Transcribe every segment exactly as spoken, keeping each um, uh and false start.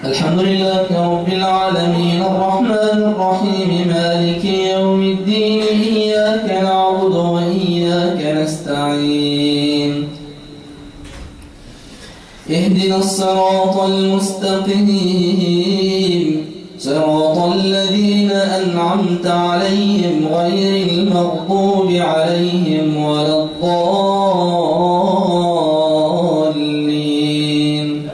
الحمد لله رب العالمين الرحمن الرحيم مالك يوم الدين إياك نعبد وإياك نستعين اهدنا الصراط المستقيم صراط الذين أنعمت عليهم غير المغضوب عليهم ولا الضالين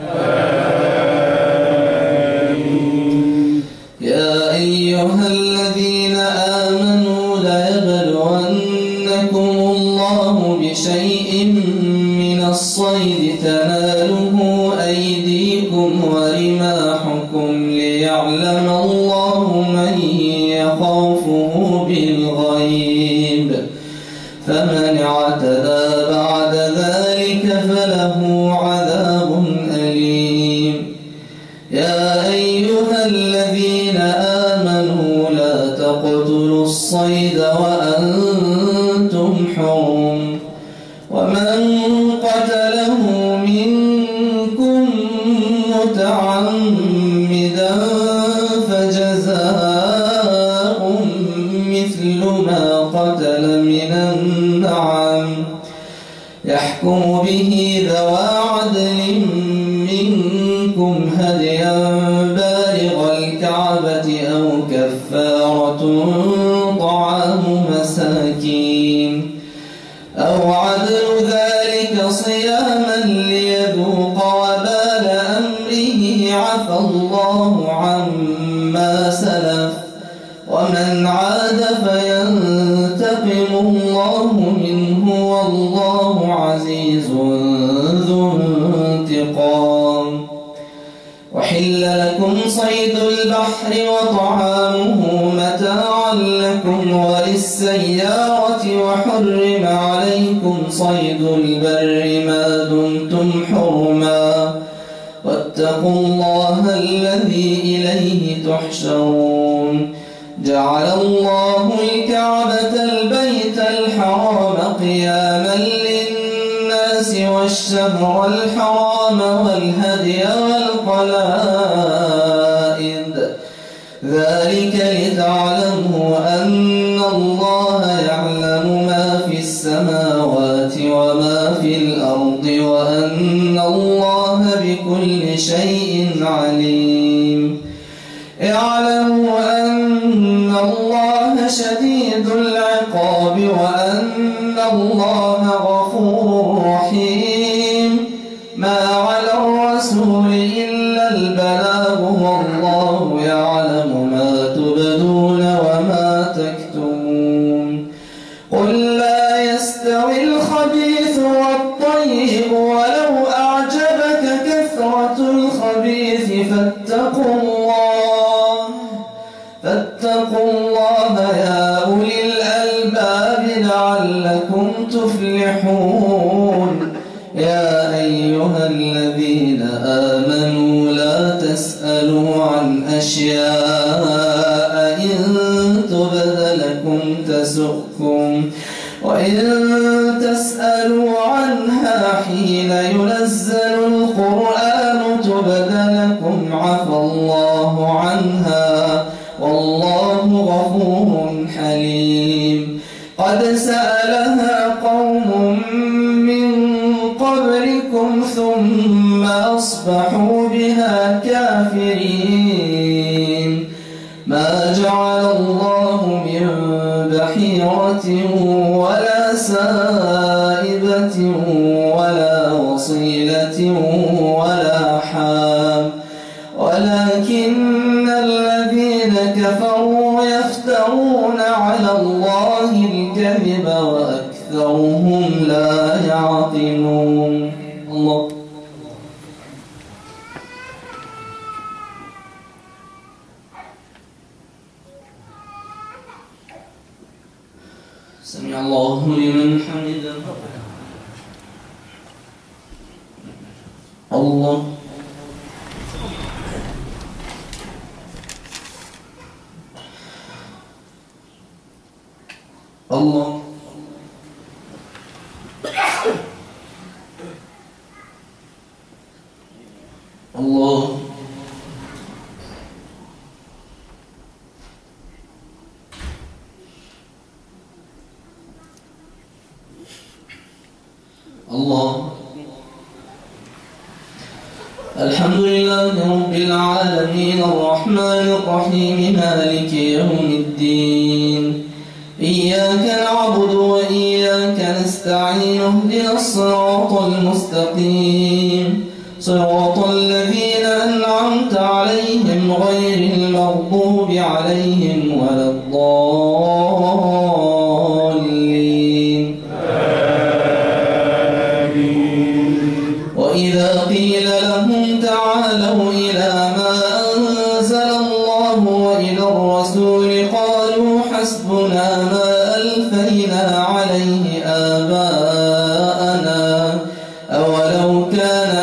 يا أيها الذين آمنوا ليبلونكم الله بشيء من الصيد تناله أيديكم ورماحكم ليعلم الله من يخافه بالغيب فمن اعتدى بعد ذلك فله عذاب أليم يا أيها الذين آمنوا لا تقتلوا الصيد وأنتم حرم ومن قتله منكم متعمدا فجزاء مثل ما قتل من النعم يحكم به ذوى عدل منكم هديا بالغ الكعبة أو كفارة طعام مساكين أو عدل ذلك صياما ليذوق وبال أمره عفى الله عما سلف ومن عاد فينتقم الله منه والله عزيز ذو انتقام وحل لكم صيد البحر وطعامه متاعا لكم وللسيارة وحرم عليكم صيد البر ما دمتم حرما واتقوا الله الذي إليه تحشرون جعل الله الكعبة البيت الحرام قياما للناس والشهر الحرام والهدي والقلائد ذلك لتعلموا أن الله يعلم ما في السماوات وما في الأرض وأن الله بكل شيء عليم اعلموا أن الله شديد العقاب وأن الله غفور رحيم ما على الرسول إلا البلاغ والله يعلم ما تبدون وما تكتمون قل لا يستوي الخبيث والطيب ولو أعجبك كثرة الخبيث فاتقوا الله فاتقوا الله يا أولي الألباب لعلكم تفلحون يا أيها الذين آمنوا لا تسألوا عن أشياء إن تبد لكم تسؤكم وإن تسألوا عنها حين ينزل القرآن تبد لكم عفى الله عنها والله غفور حليم قد سألها قوم من قبلكم ثم أصبحوا بها كافرين ما جعل الله من بحيرة ولا سائبة ولا وصيلة ولا حام ولكن الذين كفروا يفترون على الله الكذب وأكثرهم لا يعقلون الله سمع الله لمن حمده الله الله الله الحمد لله رب العالمين الرحمن الرحيم مالك يوم الدين إياك نعبد وإياك نستعين اهدنا الصراط المستقيم صراط الذين أنعمت عليهم غير المغضوب عليهم ولا الضالين وإذا قيل لهم تعالوا إلى ما أنزل الله وإلى الرسول قالوا حسبنا ما ألفينا عليه آباءنا أولو كان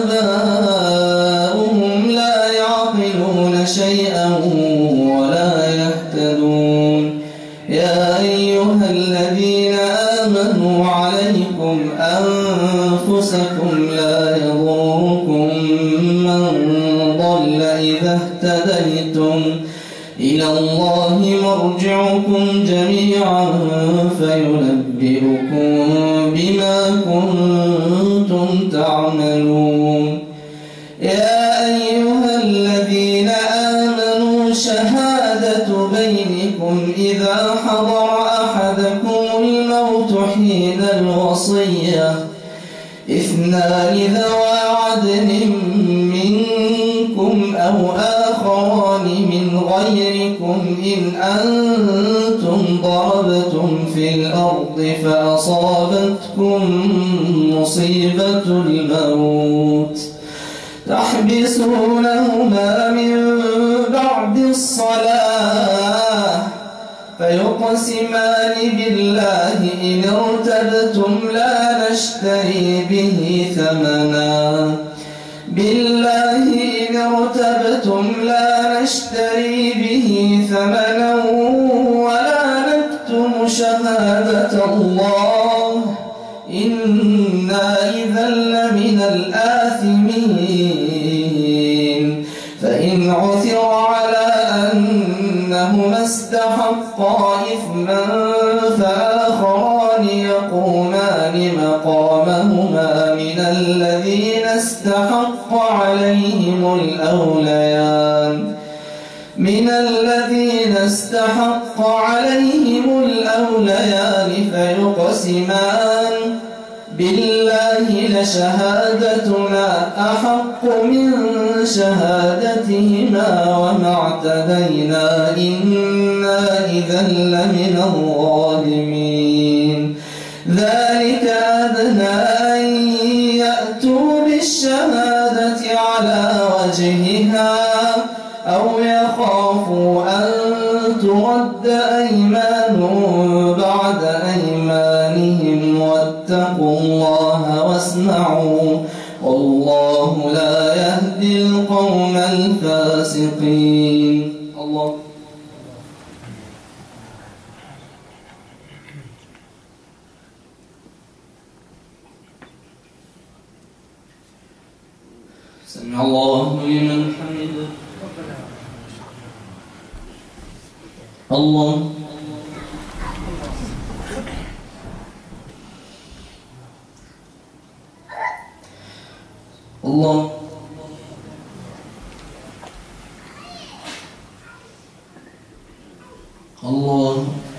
آباؤهم لا يعقلون شيئا ولا يهتدون يا أيها الذين آمنوا عليكم أنفسكم لا يضركم من ضل إذا اهتديتم إلى الله مرجعكم جميعا فينبئكم بما كنتم تعملون يا أيها الذين آمنوا شهادة بينكم إذا حضر أحدكم الموت حين الوصية اثنان ذوى عدل منكم أو آخران من غيركم إن أنتم ضربتم في الأرض فأصابتكم مصيبة الموت تحبسونهما من بعد الصلاة فيقسمان بالله إن ارتبتم لا نشتري به ثمنا بالله إن ارتبتم لا نشتري به ثمنا ولا نكتم شهادة الله إنا إذا لمن الآثمين فإن عثر على أنهما استحقا إثما فآخران يقومان مقامهما من الذين استحق عليهم الأوليان من الذين استحق عليهم الأوليان فيقسمان بالله لشهادتنا أحق من شهادتهما وما اعتدينا إنا إذا لمن الظالمين ذلك أدنى أن يأتوا بالشهادة على وجهها أو يخافوا أن ترد أيمان بعد أيمانهم واتقوا الله واسمعوا والله لا يهدي القوم الفاسقين الله سمع الله لمن حمده الله الله الله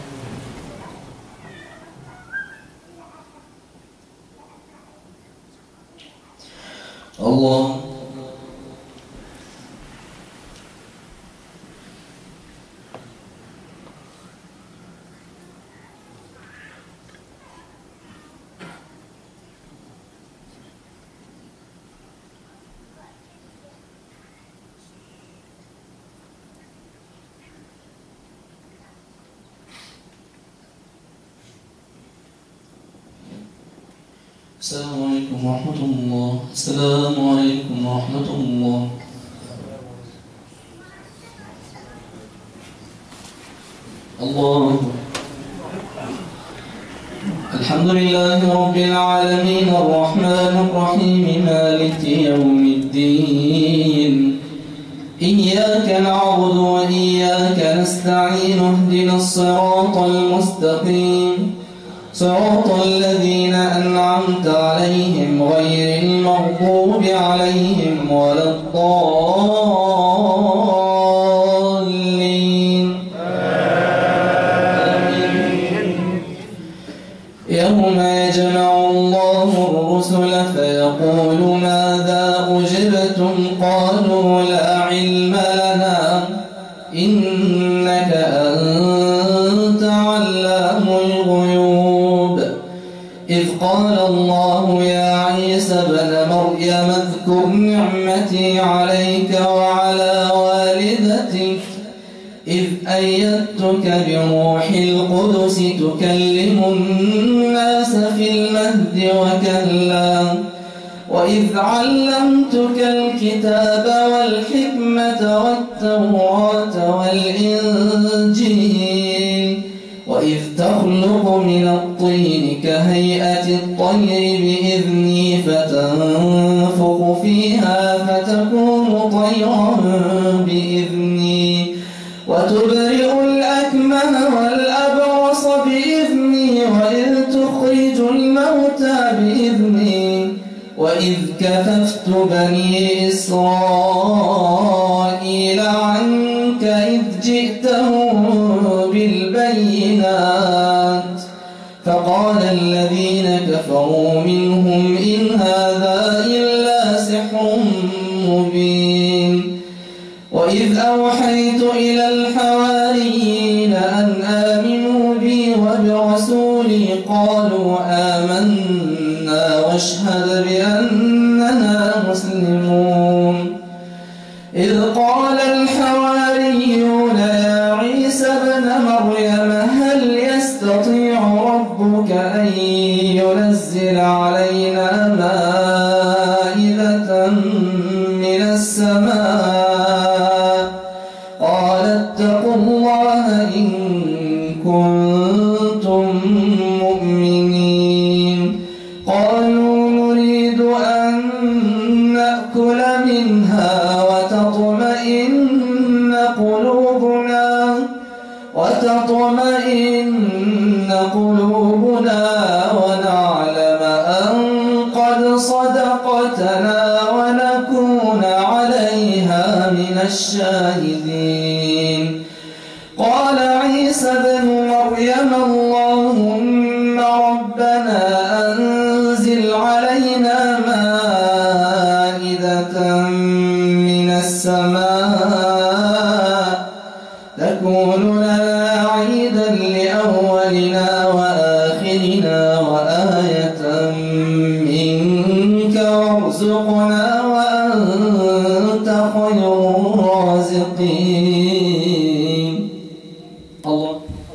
الله السلام عليكم ورحمة الله السلام عليكم ورحمة الله الله الحمد لله رب العالمين الرحمن الرحيم مالك يوم الدين إياك نعبد وإياك نستعين اهدنا الصراط المستقيم صراط الذين أنعمت عليهم غير المغضوب عليهم ولا الضالين آمين. يوم يجمع الله الرسل فيقول ماذا أجبتم قالوا لا علم لنا إنك أنت علام الغيوب إذ قال الله يا عيسى ابن مريم اذكر نعمتي عليك وعلى والدتك إذ أيدتك بروح القدس تكلم الناس في المهد وكهلا وإذ علمتك الكتاب والحكمة والتوراة والإنجيل وإذ تخلق من الطين كهيئة الطير بإذني فتنفخ فيها فتكون طيرا بإذني وتبرئ الأكمه والأبرص بإذني وإذ تخرج الموتى بإذني وإذ كففت بني إسرائيل عنك إذ جئتهم بالبينات فقال الذين كفروا منهم إن هذا إلا سحر مبين وإذ أوحيت إلى الحواريين أن آمنوا بي وبرسولي قالوا آمنا واشهد بأننا مسلمون إذ قال الحواريون يا عيسى ابن مريم هل يستطيع ربك أن ينزل علينا مائدة من السماء قال اتقوا الله إن كنتم مؤمنين قالوا نريد أن نأكل منها وتطمئن قلوبنا وتطمئن قلوبنا ونعلم أن قد صدقتنا ونكون عليها من الشاهدين قال عيسى ابن مريم اللهم ربنا أنزل علينا مائدة من السماء تكون لنا عيدا لأولنا وآخرنا وآية منك وارزقنا وأنت خير الرازقين الله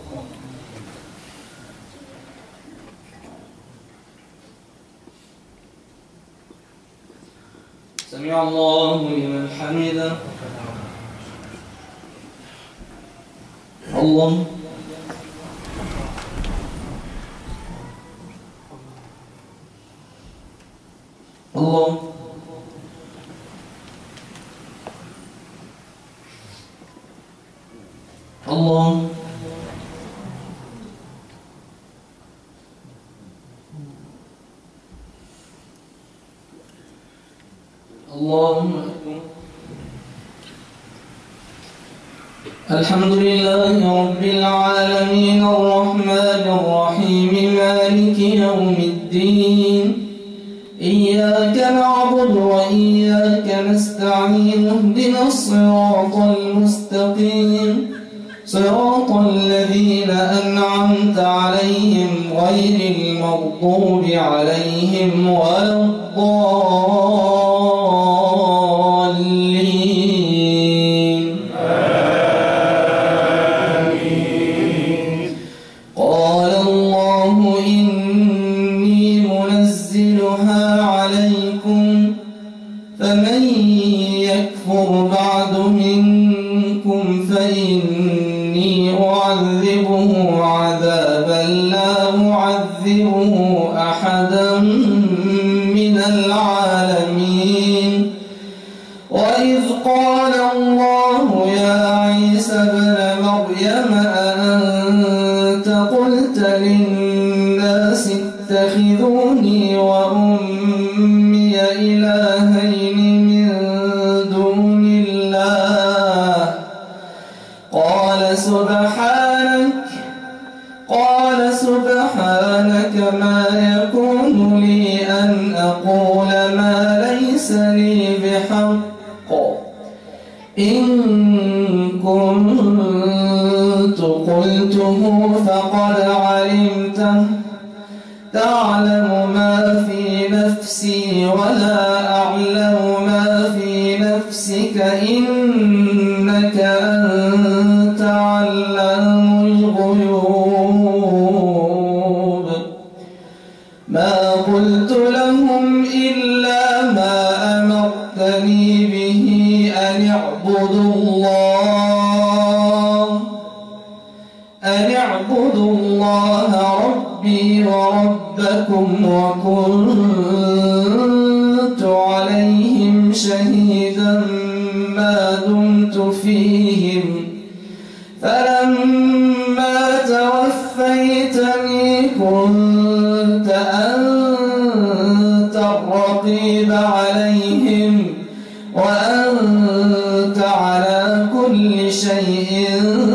سمع الله لمن حمده الله الله الله اللهم أكبر الحمد لله رب العالمين الرحمن الرحيم مالك يوم الدين إياك نعبد وإياك نستعين اهدنا الصراط المستقيم صراط الذين أنعمت عليهم غير المغضوب عليهم ولا الضالين آمين قال الله إني منزلها عليكم فمن يكفر بعد منكم فإني أعذبه عذابا لا أعذبه أحدا من العالمين وإذ قال الله يا عيسى ابن مريم أأنت قلت للناس اتخذوني وأمي إلهين من إن كنت قلته فقد علمته تعلم ما في نفسي ولا أعلم ما في نفسك إنك أنت علام الغيوب ما قلت لهم إلا ما أمرتني به أن اعبدوا الله أن اعبدوا الله ربي وربكم وكنت عليهم شهيدا ما دمت فيهم فلما توفيتني كنت أنت الرقيب عليهم وأنت على كل شيء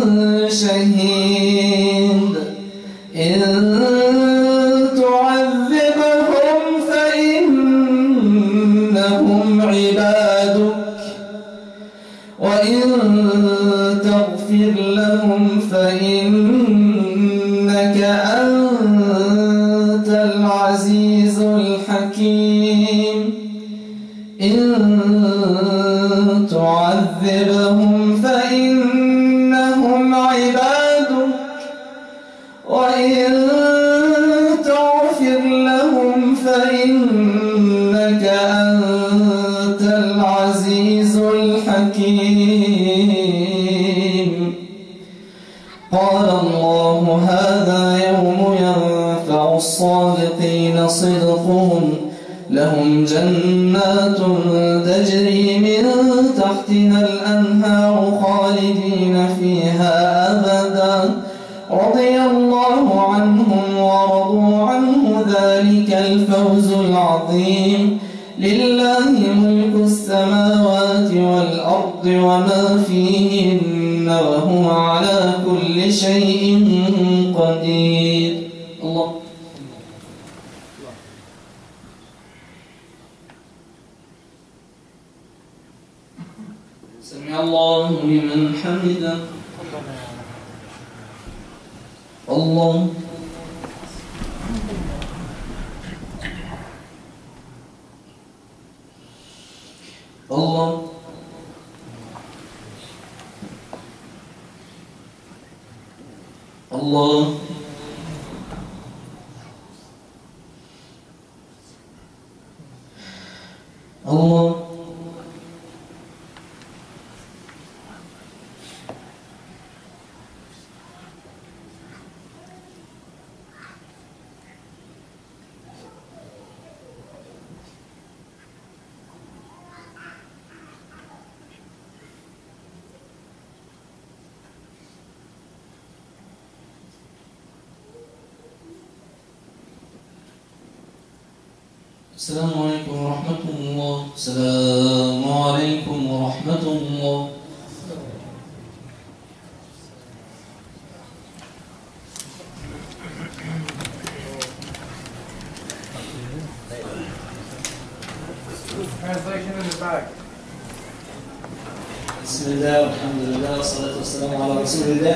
شهيد إن تعذبهم فإنهم عبادك وإن تغفر لهم فإنك أنت العزيز الحكيم إن تعذبهم فإنهم عبادك وإن تغفر لهم فإنك أنت العزيز الحكيم قال الله هذا يوم ينفع الصادقين صدقهم لهم جنات تجري من تحتها الأنهار خالدين فيها أبدا رضي الله عنهم ورضوا عنه ذلك الفوز العظيم لله ملك السماوات والأرض وما فيهن وهو على كل شيء قدير الله سمع الله لمن حمده الله الله الله الله السلام عليكم ورحمة الله. السلام عليكم ورحمة الله. Translation in the back. بسم الله والحمد لله والصلاة والسلام على رسول الله.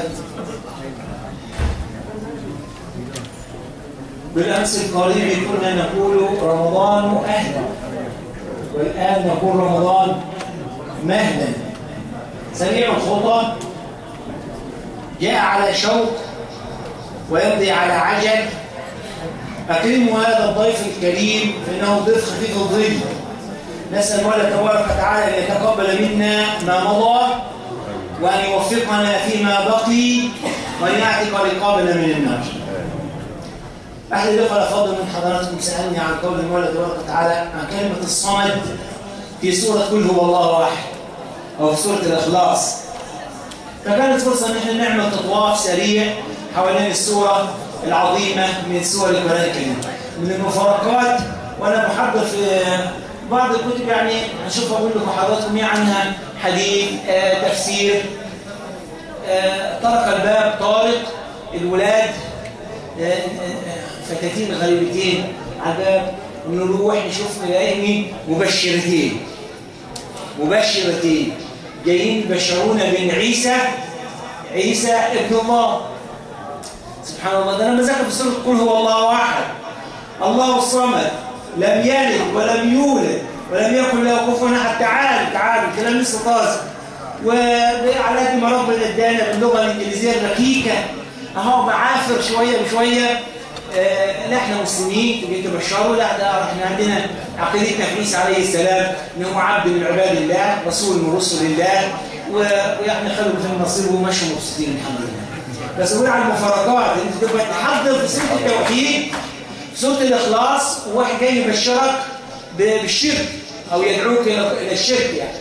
بالأمس القريب كنا نقول رمضان أهلا، والآن نقول رمضان مهلا. سريع الخطى، جاء على شوق ويمضي على عجل. أكرموا هذا الضيف الكريم فإنه ضيف خفيف الظل. نسأل الله تبارك وتعالى أن يتقبل منا ما مضى وأن يوفقنا فيما بقي وأن يعتق رقابنا من النار. أحد الأخوة الأفاضل من حضراتكم سألني عن قول المولى تبارك وتعالى عن كلمة الصمد في سورة قل هو الله أحد أو في سورة الإخلاص. فكانت فرصة أن احنا نعمل تطواف سريع حوالين السورة العظيمة من سور القرآن الكريم. من المفارقات وأنا بحضر في بعض الكتب يعني هنشوف أقول لكم حضراتكم إيه عنها حديث آه، تفسير آه، طرق الباب طارق الولاد آه، آه، فتاتين غريبتين عذاب ونروح نشوف نلاقي مبشرتين مبشرتين جايين يبشرونا بان عيسى عيسى ابن الله. سبحان الله، ده انا بذكر في سوره قل هو الله احد الله الصمد لم يلد ولم يولد ولم يكن له كفوا احد. تعال تعال الكلام لسه طازج. وعلى قد ما ربنا ادانا باللغه الانجليزيه الركيكه اهو بعافر شويه بشويه. آه لا احنا مسلمين تبي تبشروا، لا ده احنا عندنا عقيدتنا في عيسى عليه السلام ان هو عبد من عباد الله رسول من رسل الله، ويعني خلوا في النصيب ومشوا مبسوطين الحمد لله. بس نقول على المفارقات انت تبقى تحضر في سوره التوحيد في سوره الاخلاص وواحد جاي يبشرك بالشرك او يدعوك الى الشرك يعني.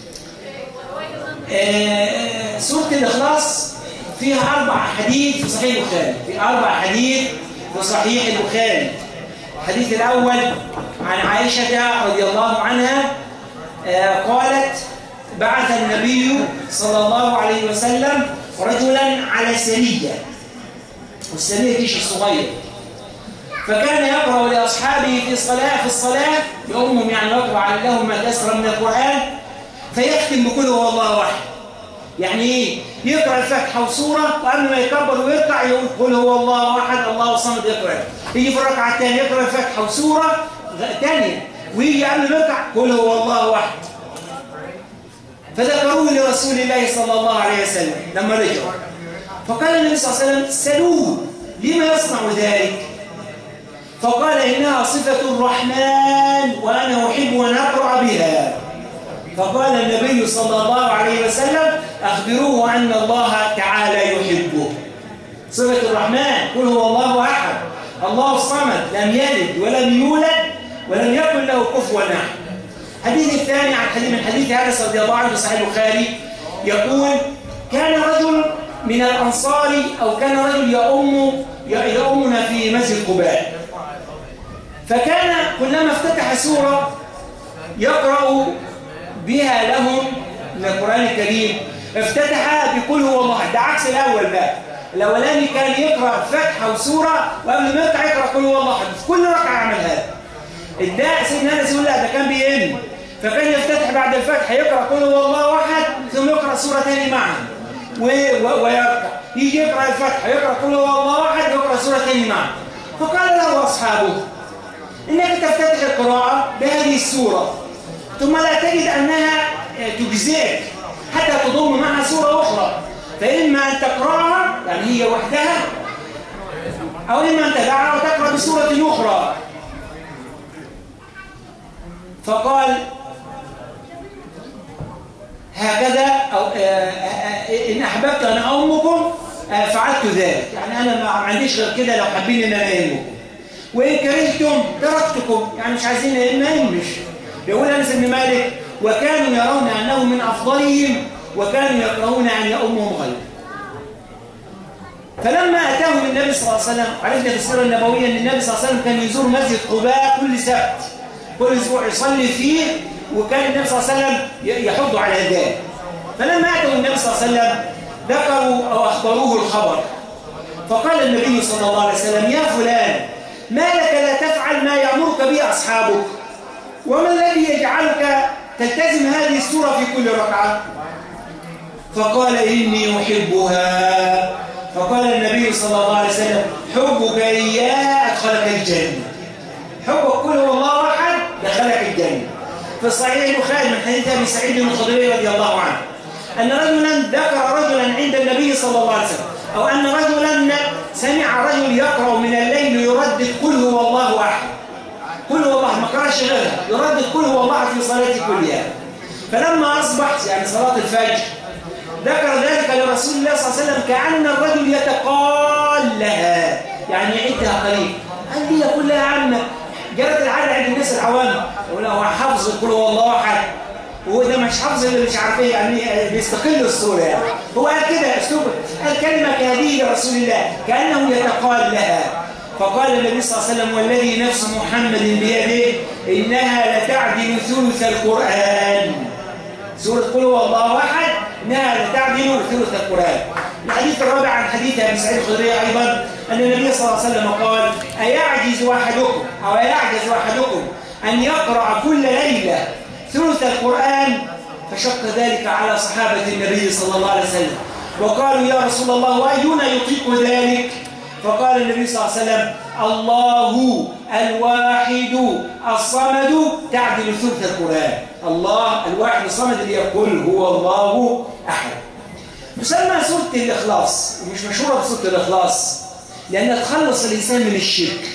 آه سوره الاخلاص فيها اربع حديث في صحيح البخاري، في اربع حديث في صحيح البخاري. الحديث الاول عن عائشه رضي الله عنها آه قالت: بعث النبي صلى الله عليه وسلم رجلا على سريه، والسريه جيش الصغير، فكان يقرأ لأصحابه في الصلاة في الصلاة يؤمهم يعني يقرأ لهم ما تيسر من القرآن، فيختم بقول هو الله واحد. يعني ايه؟ يقرأ الفاتحة وسورة وقبل ما يكبر ويركع يقول قل هو الله احد الله الصمد يقرأ. يجي في الركعة الثانية يقرأ الفاتحة وسورة ثانية ويجي قبل ما يركع قل هو الله واحد. فذكروه لرسول الله صلى الله عليه وسلم لما رجعوا، فقال النبي صلى الله عليه وسلم: سلوه لما يصنع ذلك؟ فقال: إنها صفة الرحمن وأنا أحب أن أقرأ بها. فقال النبي صلى الله عليه وسلم: أخبروه أن الله تعالى يحبه. صفة الرحمن قل هو الله أحد الله الصمد لم يلد ولم يولد ولم يكن له كفوا أحد. الحديث الثاني عن حديث من حديث أنس رضي الله عنه في صحيح البخاري يقول: كان رجل من الأنصار أو كان رجل يؤم يؤمنا في مسجد قباء، فكان كلما افتتح سورة يقرأ بها لهم من القرآن الكريم افتتح بقول هو الله. ده عكس الأول بقى. الأولاني كان يقرأ فتحة وسورة وقبل ما يقرأ يقرأ قول هو الله. في كل ركعة عمل هذا. الداء سيدنا أنس يقول: لا ده كان بيئن، فكان يفتتح بعد الفتحة يقرأ قول هو الله واحد ثم يقرأ سورة ثانية معا ويركع، يجي يقرأ الفتحة يقرأ قول هو الله واحد ويقرأ سورة ثانية معا. فقال له أصحابه: إنك تفتتح القراءة بهذه السورة ثم لا تجد أنها تجزئك حتى تضم معها سورة أخرى، فإما أن تقرأها يعني هي وحدها أو إما أن تدعها وتقرأ بسورة أخرى. فقال: هكذا أو إن أحببت أن أؤمكم فعلت ذلك، يعني أنا ما عنديش غير كده لو حابين أن أنا أؤمكم، وإن كرهتم تركتكم، يعني مش عايزين ما يمش. يقول أنس بن مالك: وكانوا يرون أنه من أفضلهم وكانوا يكرهون أن يؤمهم غيره. فلما أتاهم النبي صلى الله عليه وسلم، عرفنا في السيرة النبوية أن النبي صلى الله عليه وسلم كان يزور مسجد قباء كل سبت، كل أسبوع يصلي فيه، وكان النبي صلى الله عليه وسلم يحض على ذلك. فلما أتوا النبي صلى الله عليه وسلم ذكروا أو أخبروه الخبر، فقال النبي صلى الله عليه وسلم: يا فلان، ما لك لا تفعل ما يأمرك به أصحابك؟ وما الذي يجعلك تلتزم هذه السورة في كل ركعة؟ فقال: إني أحبها. فقال النبي صلى الله عليه وسلم: حبك إياه أدخلك الجنة. حبك كل هو الله أحد دخلك الجنة. في الصحيح البخاري من حديث أبي سعيد الخدري رضي الله عنه أن رجلا ذكر رجلا عند النبي صلى الله عليه وسلم، أو أن رجلا سمع رجل يقرأ من الليل يردد قل هو الله أحد، قل هو الله، ما قرأش غيرها، يردد قل هو الله في صلاته كلها. فلما أصبح يعني صلاة الفجر ذكر ذلك لرسول الله صلى الله عليه وسلم كأن الرجل يتقال لها، يعني يعدها قليل. قال لي يقول لها: يا عم، جرت العادة عند الناس العوام يقول هو حافظ قل هو الله أحد، وهو ده مش حافظ اللي مش عارف ايه، يعني بيستقل الصورة يعني. هو قال كده اسلوب، قال كلمة كهذه لرسول الله كأنه يتقال لها. فقال النبي صلى الله عليه وسلم: والذي نفس محمد بيده إنها لتعدل ثلث القرآن. سورة قل هو الله أحد إنها لتعدل ثلث القرآن. الحديث الرابع عن حديث أبي سعيد الخدري أيضا أن النبي صلى الله عليه وسلم قال: أيعجز أحدكم أو أيعجز أحدكم أن يقرأ كل ليلة ثلث القرآن فشق ذلك على صحابة النبي صلى الله عليه وسلم، وقالوا يا رسول الله وأينا يطيق ذلك؟ فقال النبي صلى الله عليه وسلم الله الواحد الصمد تعدل ثلث القرآن. الله الواحد الصمد اللي يقول هو الله أحد. تسمى سورة الإخلاص، ومش مشهورة بسورة الإخلاص لأنها تخلص الإنسان من الشرك.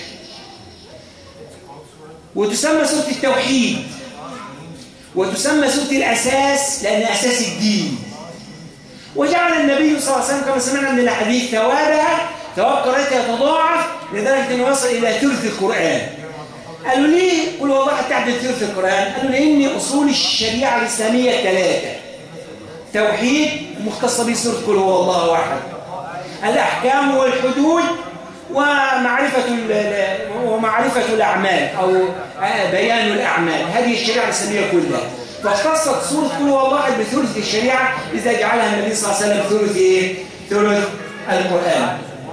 وتسمى سورة التوحيد، وتسمى سورة الأساس لأن أساس الدين. وجعل النبي صلى الله عليه وسلم كما سمعنا من الحديث ثوابها ثواب قراءتها يتضاعف لدرجة أنه يصل إلى ثلث القرآن. قالوا ليه قل والله تعدل ثلث القرآن؟ قالوا لأن أصول الشريعة الإسلامية ثلاثة: توحيد مختصة به سورة قل هو الله أحد، الأحكام والحدود، ومعرفة ومعرفة الأعمال أو بيان الأعمال. هذه الشريعة الإسلامية كلها، فاختصت سورة قل هو الله أحد بثلث الشريعة إذا جعلها النبي صلى الله عليه وسلم ثلث إيه؟ ثلث القرآن.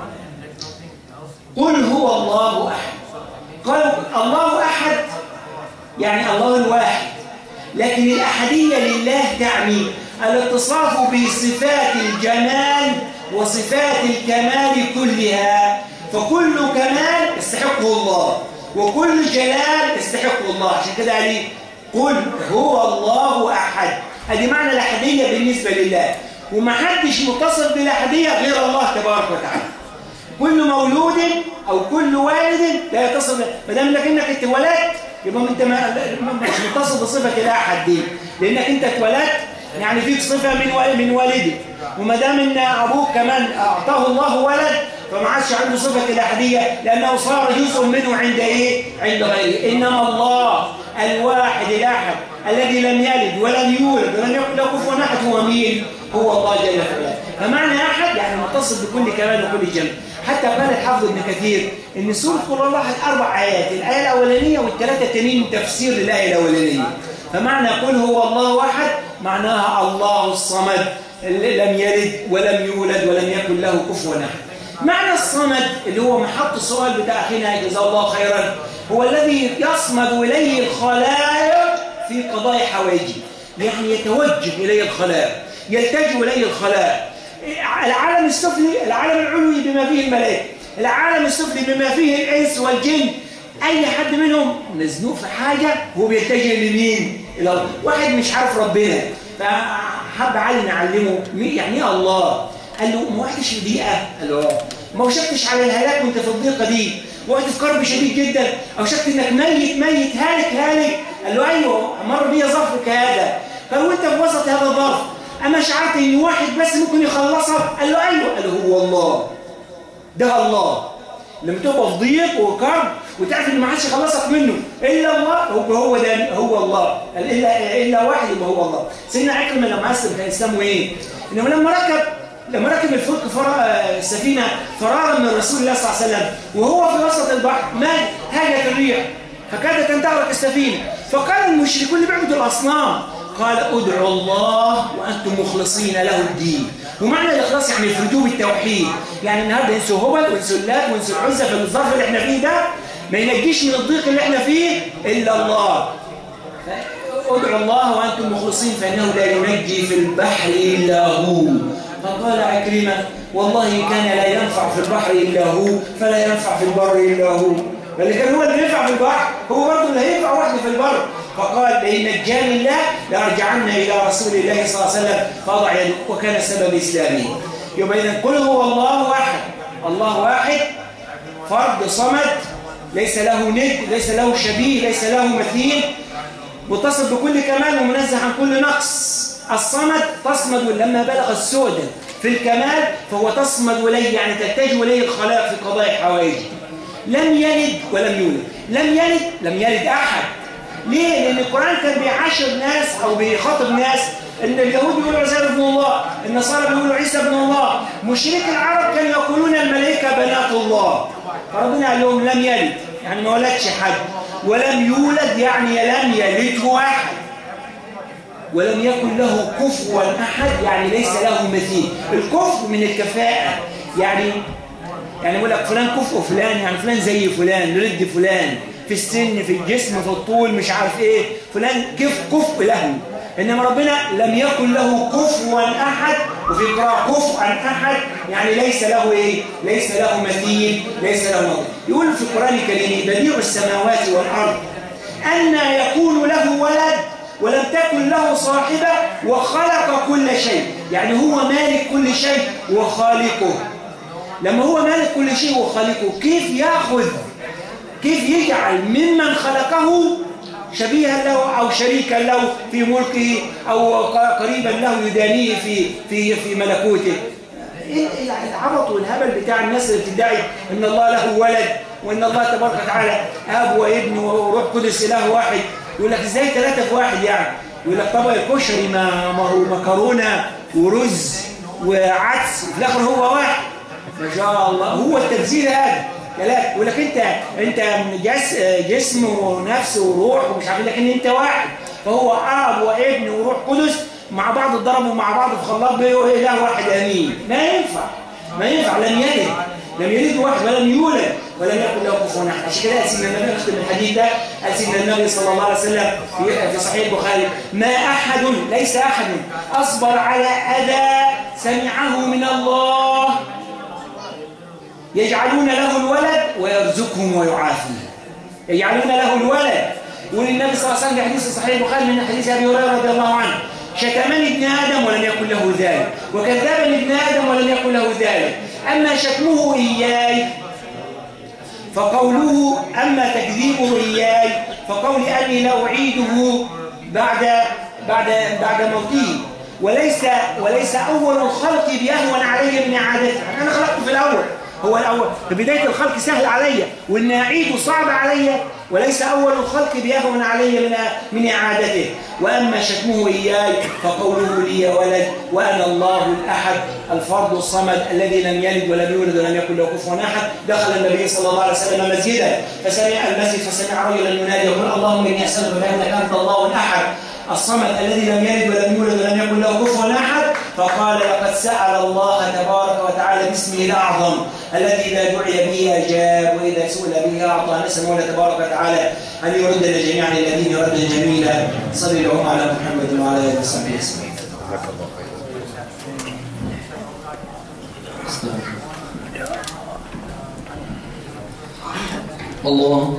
قل هو الله أحد. قالوا الله أحد يعني الله الواحد، لكن الأحدية لله تعني الاتصاف بصفات الجمال وصفات الكمال كلها، فكل كمال يستحقه الله وكل جلال يستحقه الله. عشان كده قال لي قل هو الله أحد. هذه معنى الأحدية بالنسبة لله، ومحدش متصف بالأحدية غير الله تبارك وتعالى. كل مولود أو كل والد لا يتصف، ما دام انك انك اتولدت يبقى انت مش متصف بصفة الأحد دي، لأنك انت اتولدت يعني فيك صفة من من والدك، وما دام ان ابوك كمان اعطاه الله ولد فما عادش عنده صفة الأحدية لأنه صار جزء منه عند ايه؟ عند غيره. إنما الله الواحد الأحد الذي لم يلد ولم يولد ولم يكن له كفوا أحد هو مين؟ هو الله جل وعلا. فمعنى أحد يعني متصف بكل كمال وكل جمال. حتى قال الحافظ ابن كثير إن سورة قل الله أحد أربع آيات، الآية الأولانية والثلاثة التانيين تفسير للآية الأولانية. فمعنى قل هو الله أحد معناها الله الصمد لم يلد ولم يولد ولم يكن له كفوا أحد. معنى الصمد اللي هو محط السؤال بتاع أخينا جزاه الله خيرا هو الذي يصمد إليه الخلائق في قضاء حوائجه، يعني يتوجه إليه الخلائق، يلتجئ إليه الخلائق. العالم السفلي، العالم العلوي بما فيه الملائكة، العالم السفلي بما فيه الإنس والجن، أي حد منهم مزنوق في حاجة هو بيتجه لمين؟ إلى الله. واحد مش عارف ربنا فحب علي نعلمه يعني إيه الله؟ قال له ما وقتش في ضيقة؟ قال له ما وشكتش على الهلاك وانت في الضيقة دي؟ وقت في كرب شديد جدا؟ أو شكت انك ميت ميت هالك هالك؟ قال له ايوه مر بي ظرف كهذا. قال له وانت في وسط هذا الظرف اما شعرت ان واحد بس ممكن يخلصك؟ قال له ايوه. قال له هو الله، ده الله. لما تبقى في ضيق وكرب وتعرف ان ما حدش يخلصك منه الا الله، هو هو ده هو الله. قال الا الا واحد يبقى هو الله. سيدنا عكرمه لما اسلم كان اسلامه ايه؟ انه لما ركب لما ركب الفلك فرا السفينه فرارا من رسول الله صلى الله عليه وسلم وهو في وسط البحر مات هاجت الريح فكادت ان تغرق السفينه، فقال المشركون اللي بيعبدوا الاصنام قال ادعوا الله وانتم مخلصين له الدين. ومعنى الاخلاص يعني افردوه بالتوحيد، يعني النهارده ينسوا هبل وينسوا اللات وينسوا العزى في الظرف اللي احنا فيه ده ما ينجيش من الضيق اللي احنا فيه الا الله. ادعوا الله وانتم مخلصين فانه لا ينجي في البحر الا هو. فقال عكرمة والله كان لا ينفع في البحر إلا هو فلا ينفع في البر إلا هو. بل كان هو اللي ينفع في البحر هو برضه اللي هينفع وحده في البر. فقال لئن نجاني الله لأرجعن إلى رسول الله صلى الله عليه وسلم فأضع يده وكان سبب إسلامه. يبقى إذن قل هو الله واحد، الله واحد فرد صمد ليس له ند ليس له شبيه ليس له مثيل، متصف بكل كمال ومنزه عن كل نقص. الصمد تصمد لما بلغ السؤدة في الكمال فهو تصمد إليه يعني تلتجئ إليه الخلائق في قضاء حوائجه. لم يلد ولم يولد، لم يلد لم يلد أحد. ليه؟ لأن القرآن كان بيعاشر ناس أو بيخاطب ناس إن اليهود بيقولوا عزير ابن الله، النصارى بيقولوا عيسى ابن الله، مشرك العرب كانوا يقولون الملائكة بنات الله. فربنا قال لهم لم يلد يعني ما ولدش حد، ولم يولد يعني لم يلده أحد، ولم يكن له كفوا أحد يعني ليس له مثيل. الكفو من الكفاءة، يعني يعني يقول لك فلان كفء فلان يعني فلان زي فلان رد فلان في السن في الجسم في الطول مش عارف ايه، فلان كف كفء له. إنما ربنا لم يكن له كفوا أحد، وفي قراءة كفوا أحد يعني ليس له إيه؟ ليس له مثيل، ليس له نظير. يقول في القرآن الكريم بديع السماوات والأرض أنى يكون له ولد ولم تكن له صاحبة وخلق كل شيء. يعني هو مالك كل شيء وخالقه. لما هو مالك كل شيء وخالقه، كيف يأخذ، كيف يجعل ممن خلقه شبيها له أو شريكا له في ملكه أو قريبا له يدانيه في في في ملكوته؟ العبط والهبل بتاع الناس اللي بتدعي ان الله له ولد وان الله تبارك وتعالى اب وابن وروح قدس اله واحد. يقول لك ازاي ثلاثه في واحد؟ يعني يقول لك طبق الكشري ما مكرونه ورز وعدس في الاخر هو واحد. ما شاء الله، هو التفسير هذا. لا يقول لك انت انت جس جسم ونفس وروح ومش عارف، لكن انت واحد. فهو اب وابن وروح قدس مع بعض اتضربوا مع بعض في خلاط بيه اله واحد امين. ما ينفع، ما ينفع. لم يلد لم يلد واحد ولم يولد ولم يكن له كفوا احد. عشان كده سيدنا النبي يختم الحديث ده، سيدنا النبي صلى الله عليه وسلم في صحيح البخاري: ما احد، ليس احد اصبر على اذى سمعه من الله يجعلون له الولد ويرزقهم ويعافيه. يجعلون له الولد. يقول النبي صلى الله عليه وسلم في حديث صحيح البخاري من حديث ابي هريره رضي الله عنه: شتمني ابن ادم ولم يكن له ذلك، وكذبني ابن ادم ولم يكن له ذلك. اما شتمه اياي فقوله، اما تكذيبه اياي فقولي اني لاعيده بعد بعد بعد موته، وليس وليس اول الخلق بيهون علي من اعادته. انا خلقته في الاول، هو الأول في بداية الخلق سهل عليا، وإن أعيده صعب عليا، وليس أول الخلق بيهون علي من من إعادته. وأما شتمه إياي فقوله لي ولد وأنا الله الأحد الفرد الصمد الذي لم يلد ولم يولد ولم يكن له كفوا أحد. دخل النبي صلى الله عليه وسلم مسجدا فسمع المسجد فسمع رجلا ينادي يقول: اللهم إني أسألك بأنك أنت الله الأحد الصمد الذي لم يلد ولم يولد ولم يكن له كفوا أحد. فقال: لقد سأل الله تبارك وتعالى باسمه الأعظم الذي إذا دعي به أجاب وإذا سئل به أعطى. نسأل الله تبارك وتعالى أن يردنا جميعا الذين ردا جميلا. صلى الله على محمد وعلى آله وصحبه وسلم. الله.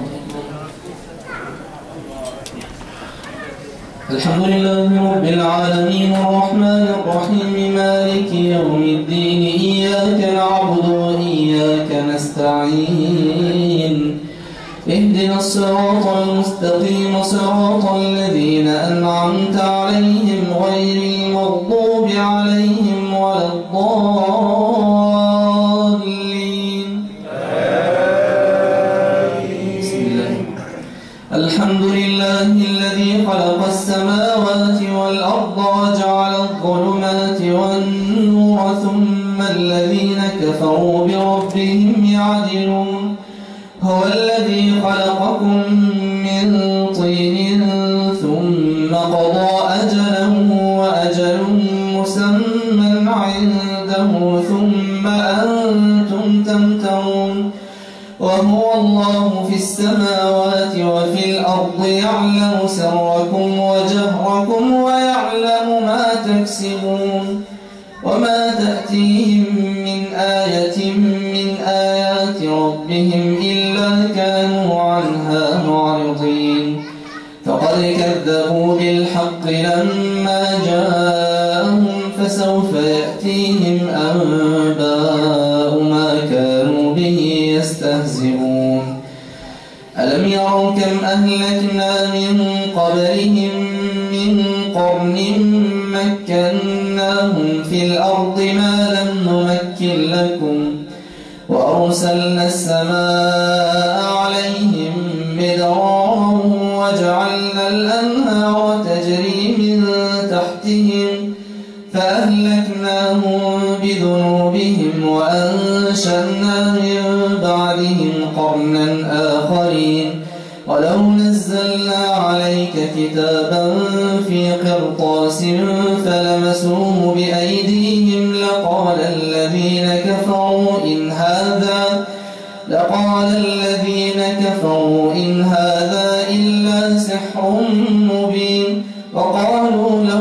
الحمد لله رب العالمين الرحمن الرحيم مالك يوم الدين. إياك نعبد وإياك نستعين. اهدنا الصراط المستقيم صراط الذين أنعمت عليهم غير المغضوب عليهم ولا الضالين. بسم الله. الحمد لله الذي خلق السماوات والأرض وجعل الظلمات والنور ثم الذين كفروا بربهم يعدلون. هو الذي خلقكم من طين ثم قضى أجلا وأجل مسمى عنده ثم أنتم تمترون. وهو الله في السماوات وفي الأرض يعلم سركم وجهركم ويعلم ما تكسبون. وما تأتيهم من آية من آيات ربهم إلا كانوا عنها معرضين. فقد كذبوا بالحق لما جاءهم فسوف يأتيهم أنباء ما كانوا به يستهزئون. ألم يروا كم أهلكنا من قبلهم من قرن مكناهم في الأرض ما لم نمكن لكم وأرسلنا السماء عليهم مدرارا وجعلنا الأنهار تجري من تحتهم فأهلكناهم بذنوبهم وأنشأنا من بعدهم قرنا آخرين. ولو نزلنا عليك كتابا في قرطاس فلمسوه بأيديهم لقال الذين كفروا إن هذا لقال الذين كفروا إن هذا إلا سحر مبين. وقالوا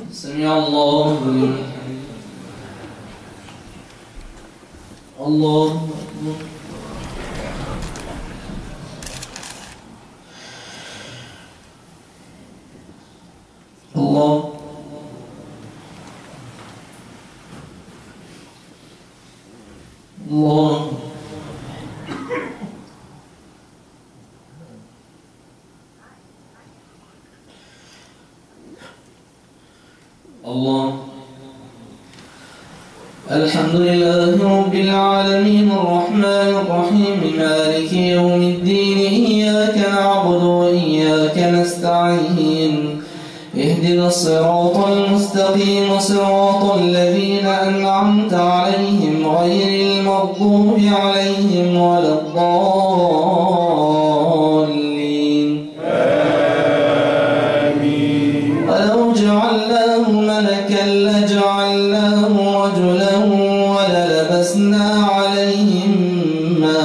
سمع الله لمن الله أكبر. الله الله الله. الحمد لله رب العالمين الرحمن الرحيم مالك يوم الدين إياك نعبد وإياك نستعين اهدنا الصراط المستقيم صراط الذين أنعمت عليهم غير المغضوب عليهم ولا الضالين آمين. ولو جعلناه ملكا لجعلناه رجلا وللبسنا عليهم ما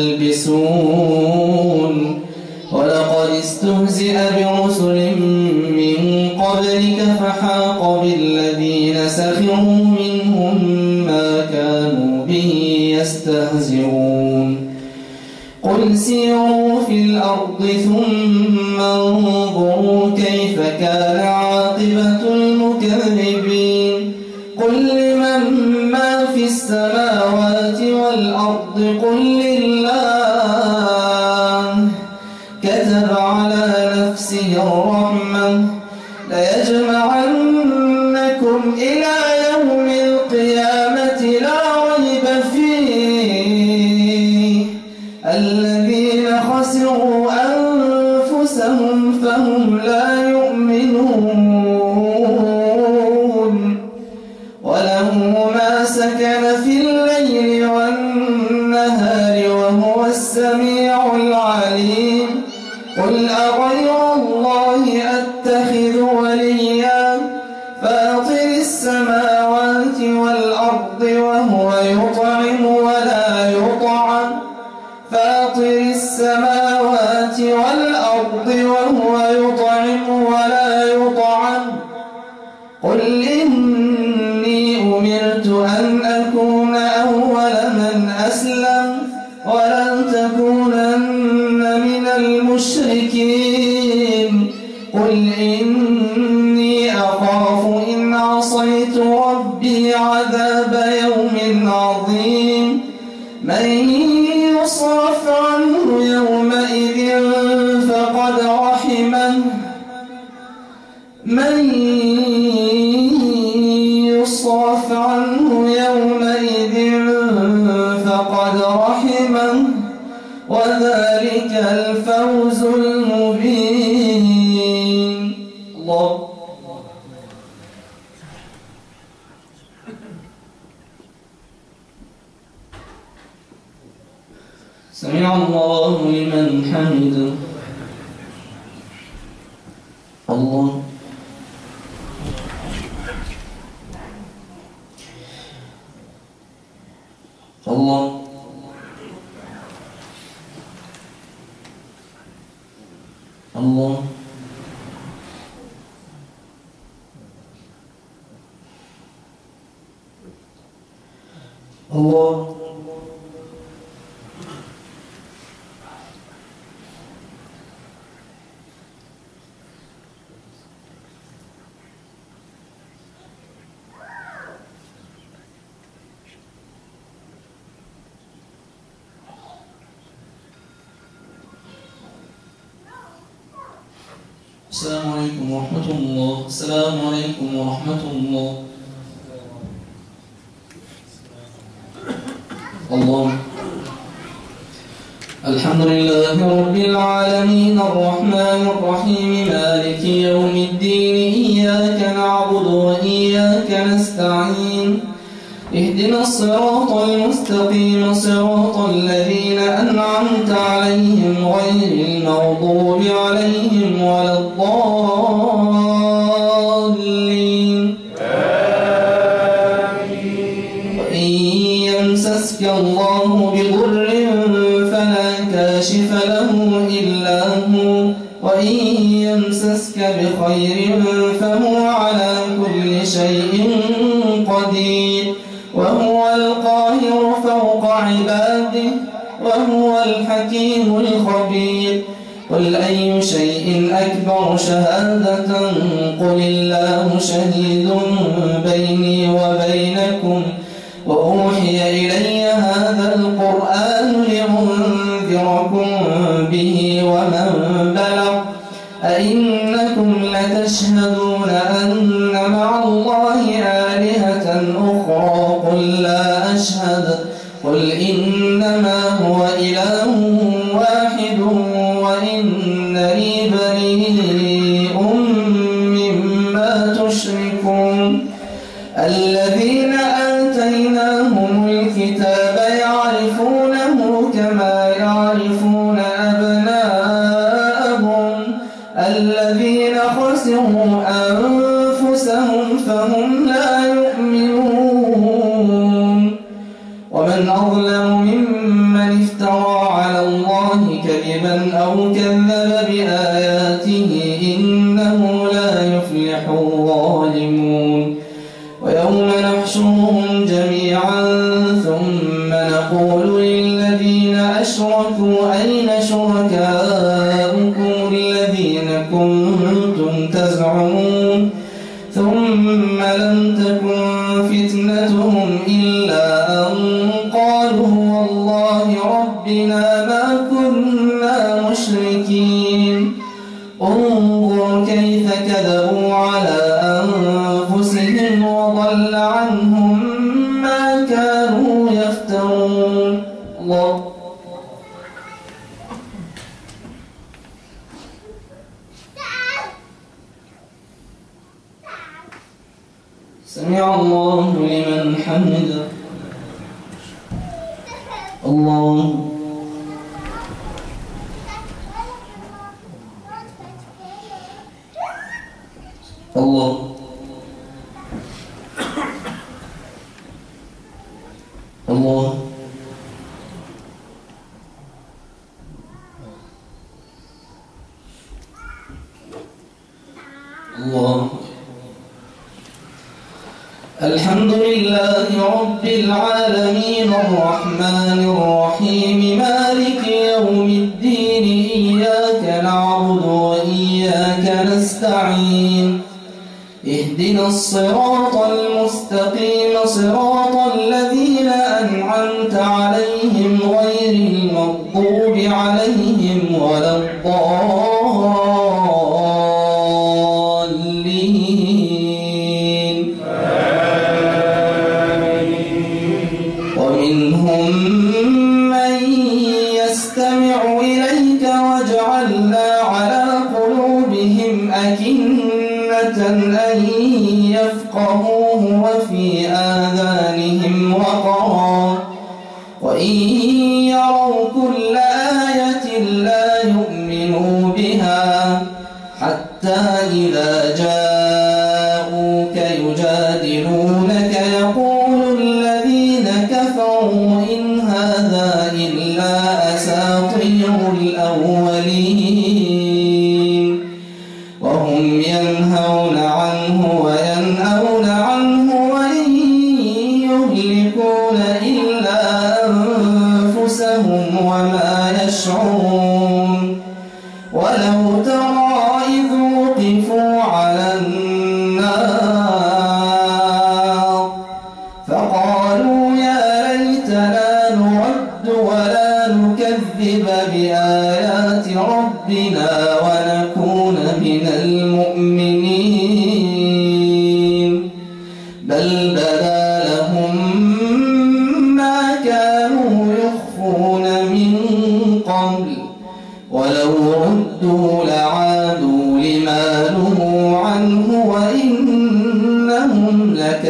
يلبسون ولقد استهزئ برسل قبلك فحاق بالذين سخروا منهم ما كانوا به يستهزئون قل سيروا في الأرض ثم انظروا كيف كان عاقبة المكذبين قل لمن ما في السماوات والأرض قل لله كتب على نفسه الرحمة ليجمعنكم إلى يوم القيامة لا ريب فيه الذين خسروا أنفسهم فهم لا يؤمنون وله ما سكن في الليل والنهار وهو السميع العليم قل أغير الله أتخذ وليا فاطر السماوات والأرض وهو يطعم ولا يطعم فاطر السماوات والأرض وهو يطعم ولا يطعم قل إني أمرت أن أكون أول من أسلم ولن تكونن من المشركين قل إني أخاف إن عصيت ربي عذاب يوم عظيم من يصرف عنه يومئذ فقد رحمه من يصرف عنه يومئذ فقد رحمه وذلك الفوز المبين. الله سمع الله لمن حمده. الله الله الله الله السلام عليكم ورحمة الله. السلام عليكم ورحمة الله. الله الحمد لله رب العالمين الرحمن الرحيم مالك يوم الدين إياك نعبد وإياك نستعين اهدنا الصراط المستقيم صراط الذين أنعمت عليهم غير المغضوب عليهم ولا الضالين آمين. وإن يمسسك الله بضر فلا كاشف له إلا هو وإن يمسسك يمسسك بخير فهو على كل شيء قدير وهو القاهر فوق عباده وهو الحكيم الخبير قل أي شيء أكبر شهادة قل الله شهيد بيني وبينكم وأوحي إلي هذا القرآن لأنذركم به ومن بلغ أئنكم لتشهدون أن مع الله آلهة أخرى قل لا أشهد قل إنما هو إله واحد وإنني بريء مما تشركون الذين آتيناهم الكتاب يعرفونه كما يعرفون أبناءهم الذين خسروا أنفسهم فهم لا يؤمنون ومن أظلم ممن افترى على الله كذبا أو كذب بآياته إنه لا يفلح الظالمون ويوم نحشرهم جميعا ثم نقول للذين أشركوا أين شركاؤكم الذين كنتم تزعمون ثم لم تكن فتنتهم إلا أن قالوا والله ربنا ما كنا مشركين انظر كيف كذبوا على أنفسهم وضل عنهم ما كانوا يفترون الله سمع الله لمن حمده الله الله الله الله الحمد لله رب العالمين الرحمن الرحيم مالك يوم الدين إياك نعبد وإياك نستعين اهدنا الصراط المستقيم صراط الذين أنعمت عليهم غير المغضوب عليهم ولا الضالين ومنهم من يستمع إليك وجعلنا على قلوبهم أكنة أن يفقهوه وفي آذانهم وقرا وإن يروا كل آية لا يؤمنوا بها حتى إذا جاءوك يجادلونك يقول الذين كفروا إن هذا إلا أساطير الأولين وهم ينهون عنه وينأون عنه وإن يهلكون إلا أنفسهم وما يشعرون ولو ترى إذ وقفوا على النار فقالوا يا ليتنا نرد ولا نكذب بآيات ربنا ونكون من المؤمنين بل بدا لهم ما كانوا يخفون من قبل ولو ردوا لعادوا لما نهوا عنه وإنهم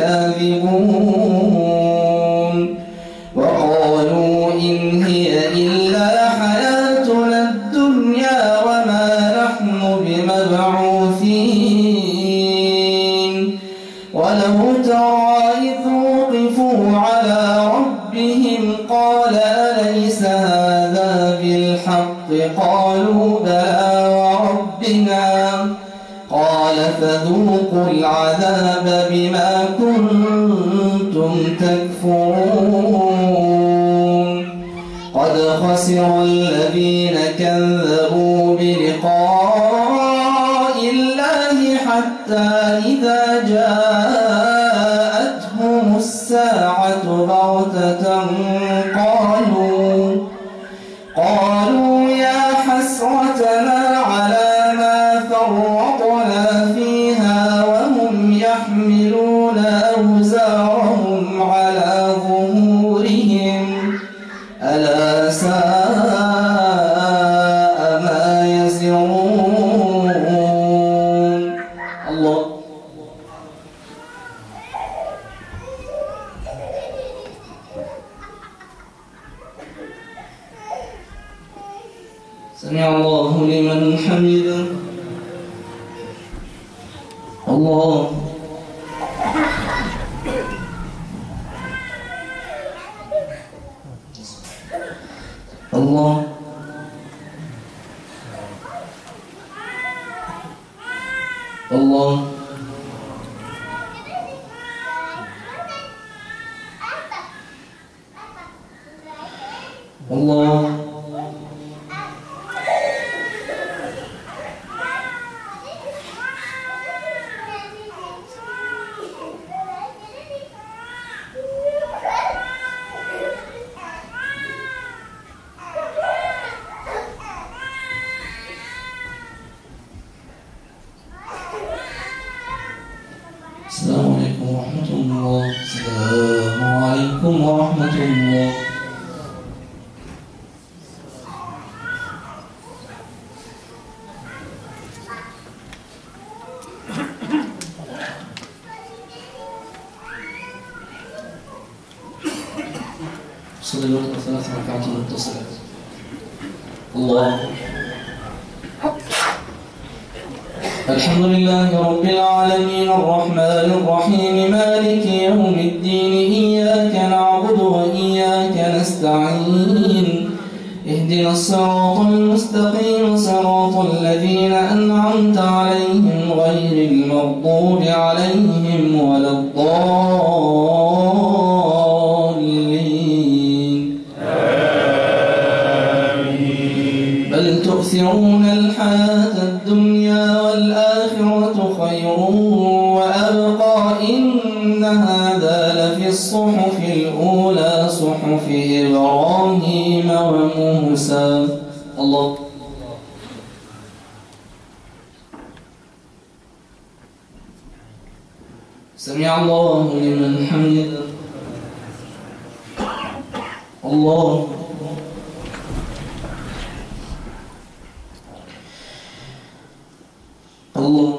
لكاذبون وقالوا إن هي إلا حياتنا الدنيا وما نحن بمبعوثين ولو ترى إذ وقفوا على ربهم قال أليس هذا بالحق قالوا بلى وربنا قال فذوقوا العذاب بما كنتم تكفرون قد خسر الذين كذبوا بلقاء الله حتى إذا جاءتهم الساعة بغتة قالوا قالوا يا حسرتنا على ما فرطنا فيها وهم يحملون أوزارهم على ظهورهم ألا ساء ما يزرون. الله. سمع الله لمن حمده. الله. الله. الله. الله. السلام عليكم ورحمة الله. السلام عليكم ورحمة الله. صلى الله عليه وسلم ركعات متصلة. الله. الحمد لله رب العالمين الرحمن الرحيم مالك يوم الدين إياك نعبد وإياك نستعين اهدنا الصراط المستقيم صراط الذين أنعمت عليهم غير المغضوب عليهم ولا الضالين آمين. بل تؤثرون الحياة الدنيا والآخرة خير وأبقى إن هذا لفي الصحف الأولى صحف إبراهيم وموسى. الله. سمع الله لمن حمده. الله. الله.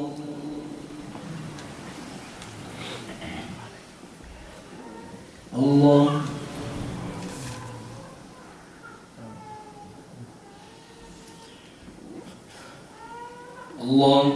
الله. الله.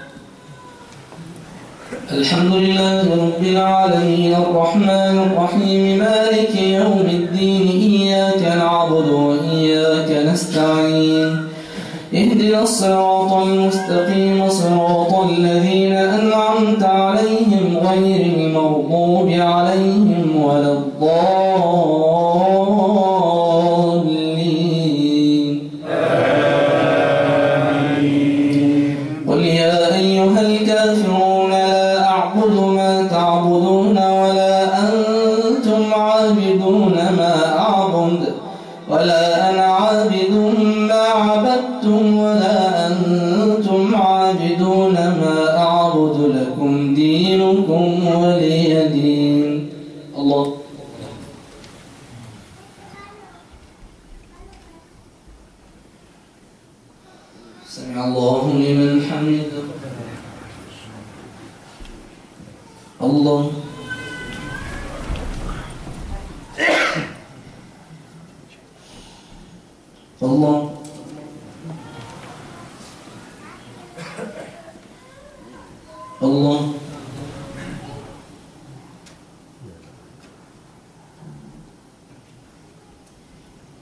الحمد لله رب العالمين الرحمن الرحيم مالك يوم الدين إياك نعبد وإياك نستعين اهدنا الصراط المستقيم صراط الذين أنعمت عليهم غير المغضوب عليهم ولا الضالين آمين. قل يا أيها الكافرون لا أعبد ما تعبدون ولا أنتم عابدون ما أعبد ولا أنا عابد ما عبدتم ولا أنتم عابدون ما أعبد لكم دينكم ولي دين. الله. سمع الله لمن حمده. الله. الله. الله.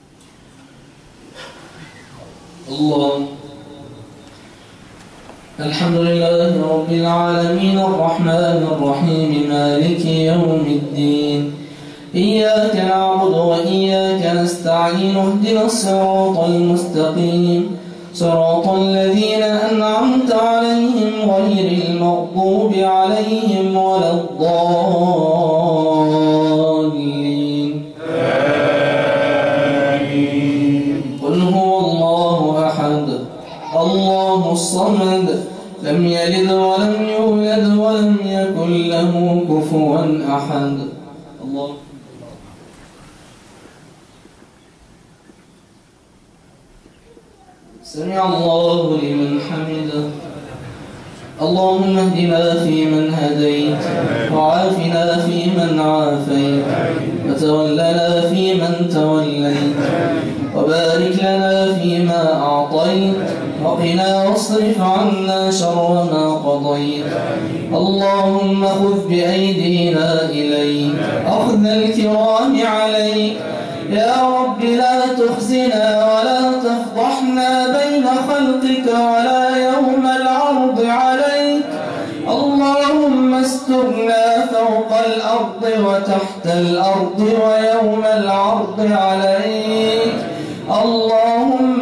الله. الحمد لله رب العالمين الرحمن الرحيم مالك يوم الدين إياك نعبد وإياك نستعين اهدنا الصراط المستقيم صراط الذين أنعمت عليهم غير المغضوب عليهم ولا الضالين آمين. قل هو الله أحد الله الصمد لم يلد ولم يولد ولم يكن له كفوا أحد. الله سمع الله لمن حمده. اللهم اهدنا فيمن هديت وعافنا فيمن عافيت وتولنا فيمن توليت وبارك لنا فيما أعطيت وقنا واصرف عنا شر ما قضيت. اللهم خذ بأيدينا إليك أخذ الكرام عليك يا رب لا تخزنا ولا تفضحنا بين خلقك ولا يوم العرض عليك. اللهم استرنا فوق الأرض وتحت الأرض ويوم العرض عليك. اللهم